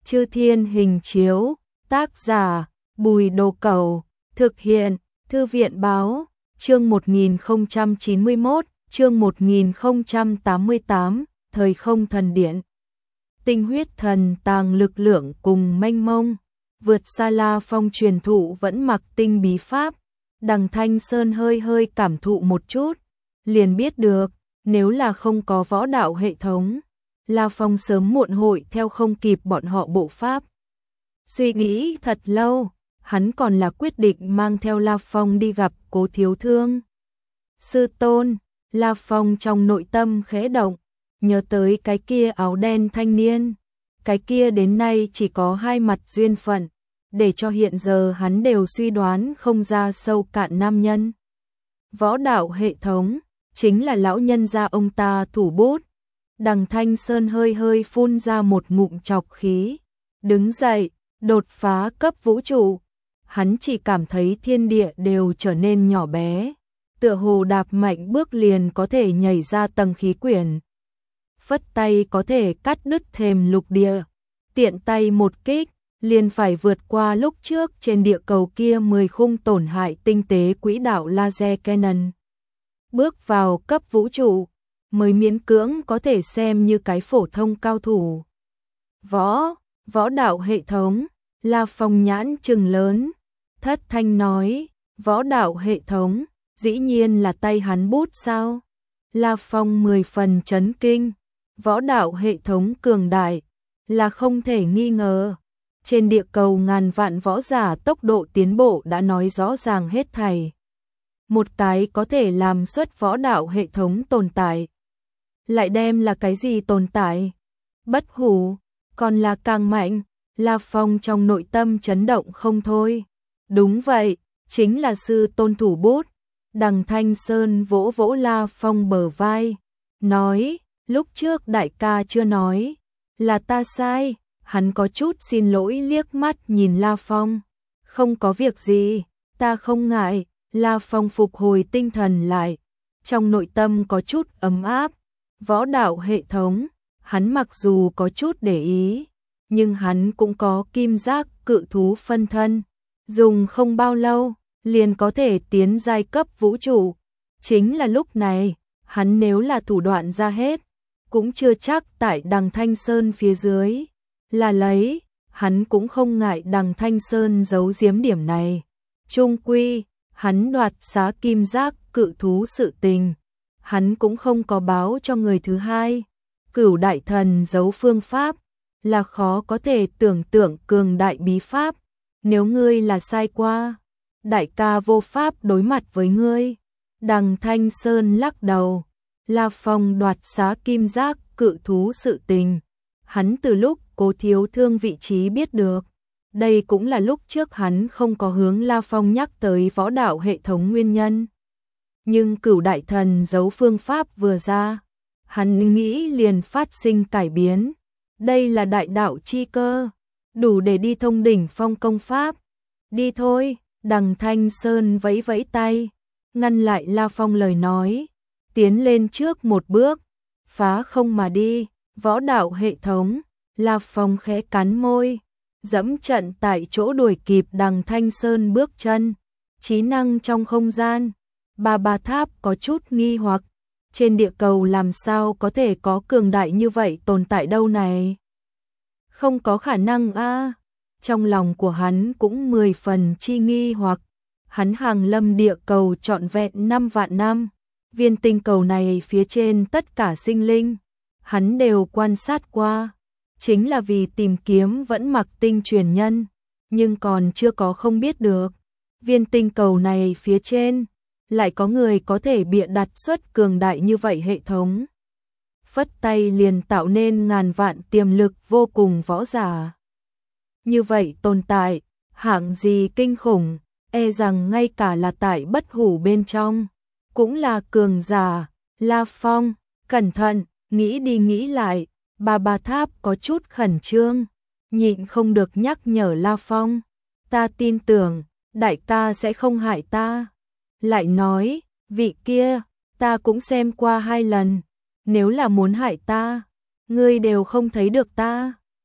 Chư Thiên Hình Chiếu, tác giả Bùi Đồ Cẩu, thực hiện Thư viện Báo, chương 1091, chương 1088, Thời Không Thần Điện. Tinh huyết thần tàng lực lượng cùng mênh mông, vượt xa La Phong truyền thụ vẫn mặc tinh bí pháp. Đằng Thanh Sơn hơi cảm thụ một chút, liền biết được, nếu là không có võ đạo hệ thống, La Phong sớm muộn hội theo không kịp bọn họ bộ pháp. Suy nghĩ thật lâu, hắn còn là quyết định mang theo La Phong đi gặp Cố Thiếu Thương. Sư tôn, La Phong trong nội tâm khẽ động, nhớ tới cái kia áo đen thanh niên, cái kia đến nay chỉ có hai mặt duyên phận, để cho hiện giờ hắn đều suy đoán không ra sâu cạn nam nhân. Võ đạo hệ thống, chính là lão nhân gia ông ta thủ bút. Đằng Thanh Sơn hơi phun ra một ngụm trọc khí, đứng dậy, đột phá cấp vũ trụ. Hắn chỉ cảm thấy thiên địa đều trở nên nhỏ bé, tựa hồ đạp mạnh bước liền có thể nhảy ra tầng khí quyển. Phất tay có thể cắt đứt thềm lục địa, tiện tay một kích, liền phải vượt qua lúc trước trên địa cầu kia 10 khung tổn hại tinh tế quỹ đạo laser cannon. Bước vào cấp vũ trụ, mới miễn cưỡng có thể xem như cái phổ thông cao thủ. Võ đạo hệ thống, La Phong nhãn trừng lớn, thất thanh nói, võ đạo hệ thống, dĩ nhiên là tay hắn bút sao? La Phong 10 phần chấn kinh, võ đạo hệ thống cường đại, là không thể nghi ngờ. Trên địa cầu ngàn vạn võ giả tốc độ tiến bộ đã nói rõ ràng hết thảy. Một cái có thể làm xuất võ đạo hệ thống tồn tại. Lại đem là cái gì tồn tại? Bất hủ, còn là càng mạnh. La Phong trong nội tâm chấn động không thôi. Đúng vậy, chính là sư tôn thủ bút. Đằng Thanh Sơn vỗ vỗ La Phong bờ vai, nói, lúc trước đại ca chưa nói, là ta sai. Hắn có chút xin lỗi liếc mắt nhìn La Phong. Không có việc gì, ta không ngại. La Phong phục hồi tinh thần lại, trong nội tâm có chút ấm áp. Võ đạo hệ thống, hắn mặc dù có chút để ý, nhưng hắn cũng có kim giác cự thú phân thân. Dùng không bao lâu, liền có thể tiến giai cấp vũ trụ. Chính là lúc này, hắn nếu là thủ đoạn ra hết, cũng chưa chắc tại đằng Thanh Sơn phía dưới. Là lấy, hắn cũng không ngại đằng Thanh Sơn giấu giếm điểm này. Chung quy, hắn đoạt xá kim giác cự thú sự tình, hắn cũng không có báo cho người thứ hai. Cửu đại thần giấu phương pháp, là khó có thể tưởng tượng cường đại bí pháp. Nếu ngươi là sai qua, đại ca vô pháp đối mặt với ngươi. Đằng Thanh Sơn lắc đầu, La Phong đoạt xá kim giác cự thú sự tình, hắn từ lúc Cố Thiếu Thương vị trí biết được. Đây cũng là lúc trước hắn không có hướng La Phong nhắc tới võ đạo hệ thống nguyên nhân. Nhưng cửu đại thần giấu phương pháp vừa ra, hắn nghĩ liền phát sinh cải biến. Đây là đại đạo chi cơ, đủ để đi thông đỉnh phong công pháp. Đi thôi, đằng Thanh Sơn vẫy vẫy tay, ngăn lại La Phong lời nói, tiến lên trước một bước, phá không mà đi. Võ đạo hệ thống, La Phong khẽ cắn môi, dẫm trận tại chỗ đuổi kịp đằng Thanh Sơn bước chân. Trí năng trong không gian, Ba Tháp có chút nghi hoặc, trên địa cầu làm sao có thể có cường đại như vậy tồn tại đâu này? Không có khả năng a. Trong lòng của hắn cũng 10 phần chi nghi hoặc. Hắn hàng lâm địa cầu trọn vẹn 5 vạn năm, viên tinh cầu này phía trên tất cả sinh linh, hắn đều quan sát qua, chính là vì tìm kiếm vẫn mặc tinh truyền nhân, nhưng còn chưa có không biết được. Viên tinh cầu này phía trên, lại có người có thể bịa đặt xuất cường đại như vậy hệ thống. Phất tay liền tạo nên ngàn vạn tiềm lực vô cùng võ giả. Như vậy tồn tại, hạng gì kinh khủng, e rằng ngay cả là tại bất hủ bên trong, cũng là cường giả. La Phong, cẩn thận, nghĩ đi nghĩ lại, Ba Tháp có chút khẩn trương, nhịn không được nhắc nhở La Phong. Ta tin tưởng, đại ca sẽ không hại ta. Lại nói, vị kia, ta cũng xem qua 2 lần, nếu là muốn hại ta, ngươi đều không thấy được ta.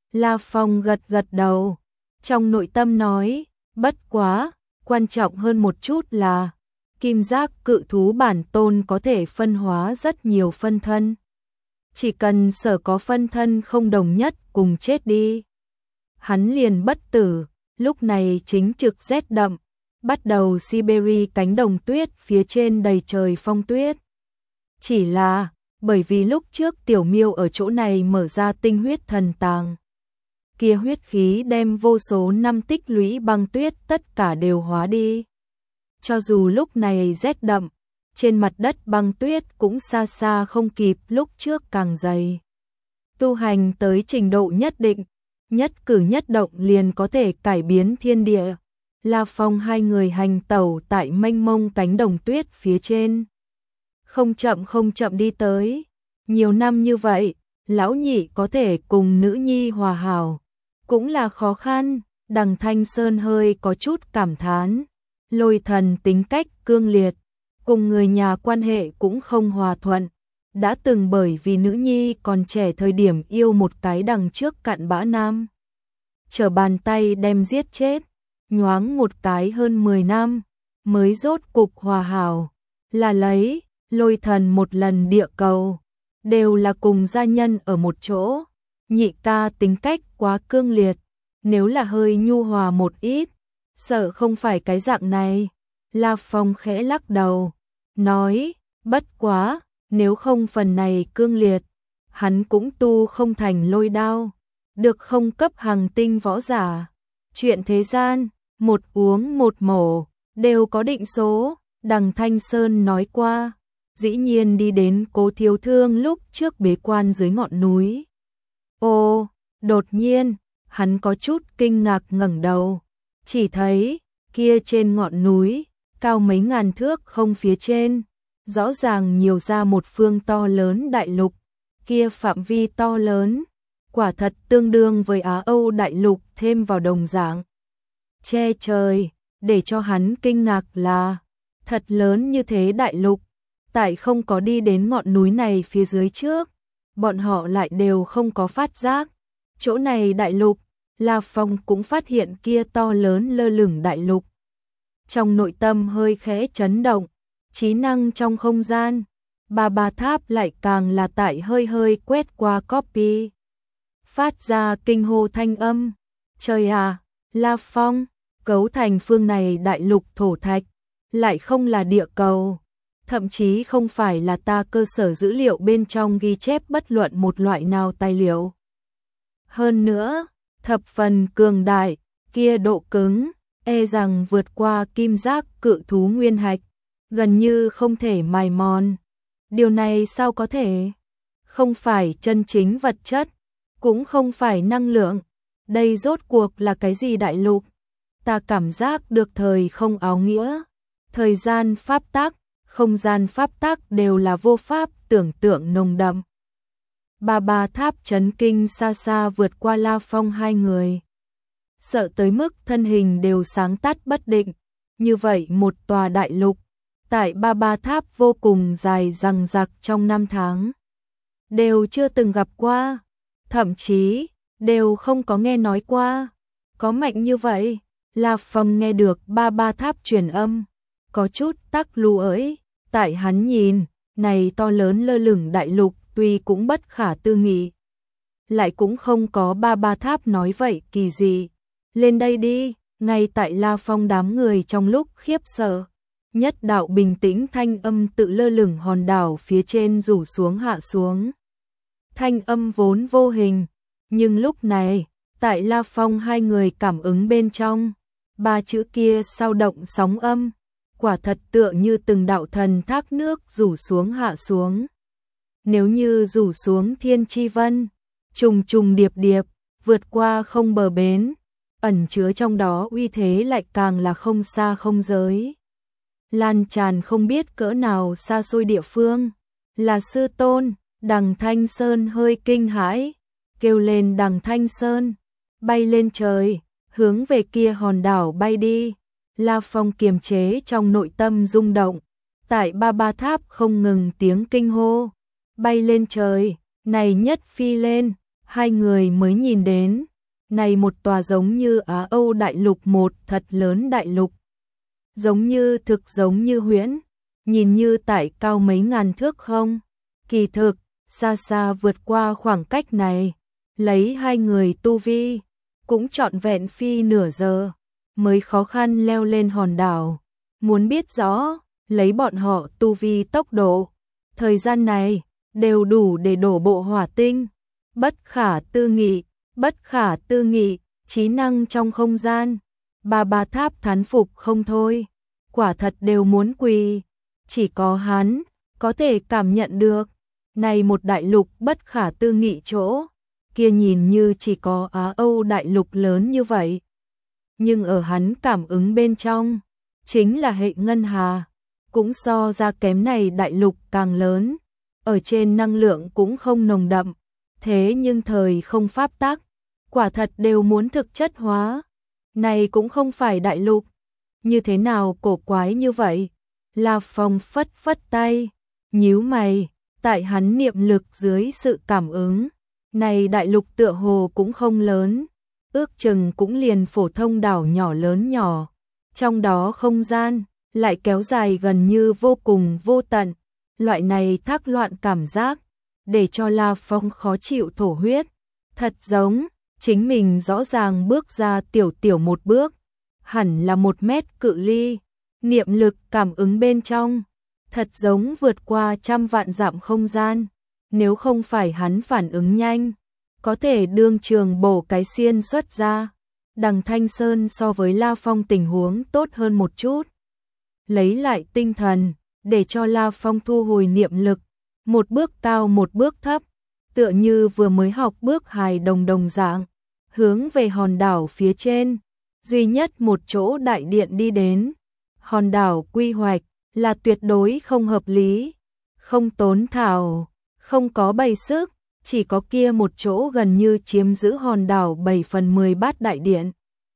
La Phong gật gật đầu, trong nội tâm nói, bất quá, quan trọng hơn một chút là kim giác cự thú bản tôn có thể phân hóa rất nhiều phân thân. Chỉ cần sở có phân thân không đồng nhất cùng chết đi, hắn liền bất tử. Lúc này chính trực rét đậm, bắt đầu Siberia cánh đồng tuyết phía trên đầy trời phong tuyết. Chỉ là, bởi vì lúc trước Tiểu Miêu ở chỗ này mở ra tinh huyết thần tàng. Kia huyết khí đem vô số năm tích lũy băng tuyết tất cả đều hóa đi. Cho dù lúc này rét đậm, trên mặt đất băng tuyết cũng xa xa không kịp lúc trước càng dày. Tu hành tới trình độ nhất định, nhất cử nhất động liền có thể cải biến thiên địa. La Phong hai người hành tẩu tại mênh mông cánh đồng tuyết phía trên. Không chậm đi tới. Nhiều năm như vậy, lão nhị có thể cùng nữ nhi hòa hảo, cũng là khó khăn. Đằng Thanh Sơn hơi có chút cảm thán. Lôi Thần tính cách cương liệt, cùng người nhà quan hệ cũng không hòa thuận. Đã từng bởi vì nữ nhi còn trẻ thời điểm yêu một cái đằng trước cặn bã nam, trở bàn tay đem giết chết, nhoáng một cái hơn 10 năm, mới rốt cục hòa hảo. Là lấy, Lôi Thần một lần địa cầu, đều là cùng gia nhân ở một chỗ. Nhị ca tính cách quá cương liệt, nếu là hơi nhu hòa một ít, sợ không phải cái dạng này. La Phong khẽ lắc đầu, nói, bất quá, nếu không phần này cương liệt, hắn cũng tu không thành lôi đao, được không cấp hàng tinh võ giả. Chuyện thế gian, một uống một mổ, đều có định số. Đằng Thanh Sơn nói qua, dĩ nhiên đi đến Cố Thiếu Thương lúc trước bế quan dưới ngọn núi. Ô, đột nhiên, hắn có chút kinh ngạc ngẩng đầu, chỉ thấy, kia trên ngọn núi, cao mấy ngàn thước không phía trên, rõ ràng nhiều ra một phương to lớn đại lục, kia phạm vi to lớn, quả thật tương đương với Á Âu đại lục thêm vào đồng dạng. Che trời, để cho hắn kinh ngạc là, thật lớn như thế đại lục, tại không có đi đến ngọn núi này phía dưới trước, bọn họ lại đều không có phát giác. Chỗ này đại lục, La Phong cũng phát hiện kia to lớn lơ lửng đại lục. Trong nội tâm hơi khẽ chấn động, trí năng trong không gian, ba tháp lại càng là tại hơi quét qua copy. Phát ra kinh hô thanh âm, trời à, La Phong, cấu thành phương này đại lục thổ thạch, lại không là địa cầu, thậm chí không phải là ta cơ sở dữ liệu bên trong ghi chép bất luận một loại nào tài liệu. Hơn nữa, thập phần cường đại, kia độ cứng, e rằng vượt qua kim giác cự thú nguyên hạch, gần như không thể mài mòn. Điều này sao có thể? Không phải chân chính vật chất, cũng không phải năng lượng. Đây rốt cuộc là cái gì đại lục? Ta cảm giác được thời không áo nghĩa, thời gian pháp tắc, không gian pháp tắc đều là vô pháp tưởng tượng nồng đậm. Ba tháp chấn kinh xa xa vượt qua La Phong hai người. Sợ tới mức thân hình đều sáng tắt bất định. Như vậy một tòa đại lục, tại ba tháp vô cùng dài dằng dặc trong 5 tháng. Đều chưa từng gặp qua, thậm chí, đều không có nghe nói qua. Có mạnh như vậy, La Phong nghe được ba tháp truyền âm, có chút tắc lù ới. Tại hắn nhìn, này to lớn lơ lửng đại lục tuy cũng bất khả tư nghị, lại cũng không có ba tháp nói vậy kỳ gì. Lên đây đi, ngay tại La Phong đám người trong lúc khiếp sợ, nhất đạo bình tĩnh thanh âm tự lơ lửng hòn đảo phía trên rủ xuống hạ xuống. Thanh âm vốn vô hình, nhưng lúc này, tại La Phong hai người cảm ứng bên trong, ba chữ kia sao động sóng âm, quả thật tựa như từng đạo thần thác nước rủ xuống hạ xuống. Nếu như rủ xuống thiên chi vân, trùng trùng điệp điệp, vượt qua không bờ bến, ẩn chứa trong đó uy thế lại càng là không xa không giới. Lan tràn không biết cỡ nào xa xôi địa phương, là sư tôn. Đằng Thanh Sơn hơi kinh hãi, kêu lên Đằng Thanh Sơn, bay lên trời, hướng về kia hòn đảo bay đi. La Phong kiềm chế trong nội tâm rung động, tại ba tháp không ngừng tiếng kinh hô, bay lên trời, này nhất phi lên, hai người mới nhìn đến, này một tòa giống như Á Âu đại lục, một thật lớn đại lục. Giống như thực, giống như huyễn, nhìn như tại cao mấy ngàn thước không? Kỳ thực, xa xa vượt qua khoảng cách này, lấy hai người tu vi, cũng trọn vẹn phi nửa giờ, mới khó khăn leo lên hòn đảo. Muốn biết rõ, lấy bọn họ tu vi tốc độ, thời gian này, đều đủ để đổ bộ hỏa tinh. Bất khả tư nghị, bất khả tư nghị, trí năng trong không gian. Ba tháp thán phục không thôi, quả thật đều muốn quỳ. Chỉ có hắn, có thể cảm nhận được, này một đại lục bất khả tư nghị chỗ, kia nhìn như chỉ có Á Âu đại lục lớn như vậy. Nhưng ở hắn cảm ứng bên trong, chính là hệ ngân hà, cũng so ra kém này đại lục càng lớn, ở trên năng lượng cũng không nồng đậm, thế nhưng thời không pháp tắc, quả thật đều muốn thực chất hóa. Này cũng không phải đại lục, như thế nào cổ quái như vậy? La Phong phất phất tay, nhíu mày, tại hắn niệm lực dưới sự cảm ứng, này đại lục tựa hồ cũng không lớn, ước chừng cũng liền phổ thông đảo nhỏ lớn nhỏ, trong đó không gian lại kéo dài gần như vô cùng vô tận, loại này thác loạn cảm giác, để cho La Phong khó chịu thổ huyết, thật giống chính mình rõ ràng bước ra tiểu một bước, hẳn là 1 mét cự ly, niệm lực cảm ứng bên trong, thật giống vượt qua trăm vạn dặm không gian, nếu không phải hắn phản ứng nhanh, có thể đương trường bổ cái xiên xuất ra. Đằng Thanh Sơn so với La Phong tình huống tốt hơn một chút. Lấy lại tinh thần, để cho La Phong thu hồi niệm lực, một bước cao một bước thấp, tựa như vừa mới học bước hài đồng dạng, hướng về hòn đảo phía trên, duy nhất một chỗ đại điện đi đến. Hòn đảo quy hoạch là tuyệt đối không hợp lý, không tốn thảo, không có bày sức, chỉ có kia một chỗ gần như chiếm giữ hòn đảo 7/10 bát đại điện,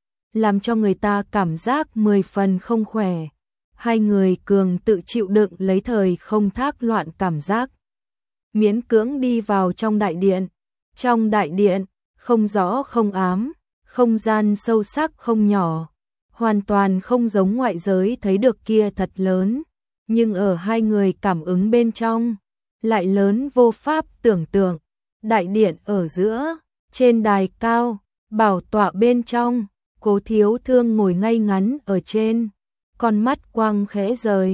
làm cho người ta cảm giác 10 phần không khỏe. Hai người cường tự chịu đựng lấy thời không thác loạn cảm giác, miễn cưỡng đi vào trong đại điện. Trong đại điện, không rõ không ám, không gian sâu sắc không nhỏ, hoàn toàn không giống ngoại giới thấy được kia thật lớn, nhưng ở hai người cảm ứng bên trong, lại lớn vô pháp tưởng tượng. Đại điện ở giữa, trên đài cao, bảo tọa bên trong, Cố Thiếu Thương ngồi ngay ngắn ở trên, con mắt quang khẽ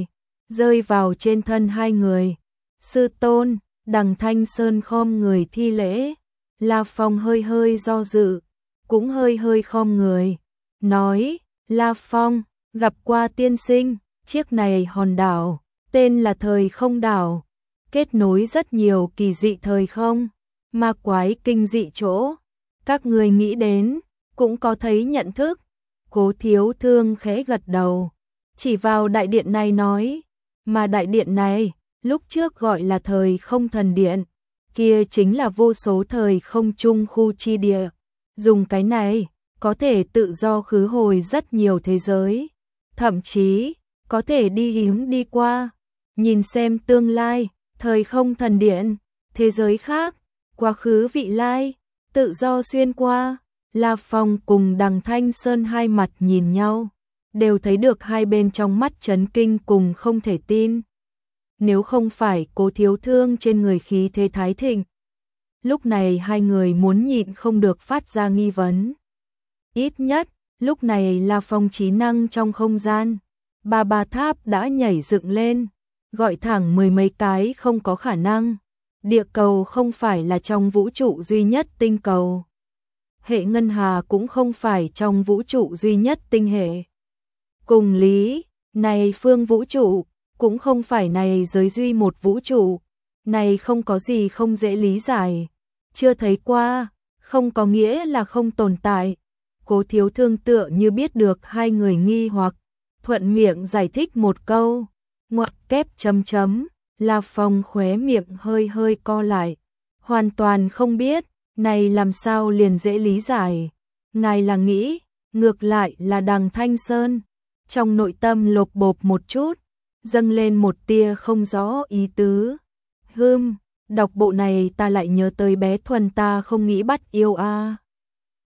rơi vào trên thân hai người. Sư tôn, Đằng Thanh Sơn khom người thi lễ, La Phong hơi do dự, cũng hơi khom người, nói, La Phong, gặp qua tiên sinh, chiếc này hòn đảo, tên là Thời Không Đảo, kết nối rất nhiều kỳ dị thời không, ma quái kinh dị chỗ, các người nghĩ đến, cũng có thấy nhận thức. Cố Thiếu Thương khẽ gật đầu, chỉ vào đại điện này nói, mà đại điện này, lúc trước gọi là Thời Không Thần Điện, kia chính là vô số thời không chung khu chi địa, dùng cái này, có thể tự do khứ hồi rất nhiều thế giới, thậm chí, có thể đi qua, nhìn xem tương lai, Thời Không Thần Điện, thế giới khác, quá khứ vị lai, tự do xuyên qua. La Phong cùng Đằng Thanh Sơn hai mặt nhìn nhau, đều thấy được hai bên trong mắt chấn kinh cùng không thể tin. Nếu không phải Cố Thiếu Thương trên người khí thế thái thịnh, lúc này hai người muốn nhịn không được phát ra nghi vấn. Ít nhất, lúc này La Phong trí năng trong không gian, ba tháp đã nhảy dựng lên, gọi thẳng 10 mấy cái không có khả năng. Địa cầu không phải là trong vũ trụ duy nhất tinh cầu. Hệ ngân hà cũng không phải trong vũ trụ duy nhất tinh hệ. Cùng lý, này phương vũ trụ, cũng không phải này giới duy một vũ trụ. Này không có gì không dễ lý giải. Chưa thấy qua, không có nghĩa là không tồn tại. Cố Thiếu Thương tựa như biết được hai người nghi hoặc, thuận miệng giải thích một câu, ngoặc kép chấm chấm. La Phong khóe miệng hơi co lại, hoàn toàn không biết, này làm sao liền dễ lý giải. Ngài là nghĩ, ngược lại là Đằng Thanh Sơn, trong nội tâm lột bột một chút, dâng lên một tia không rõ ý tứ. Đọc bộ này ta lại nhớ tới bé Thuần, ta không nghĩ bắt yêu a.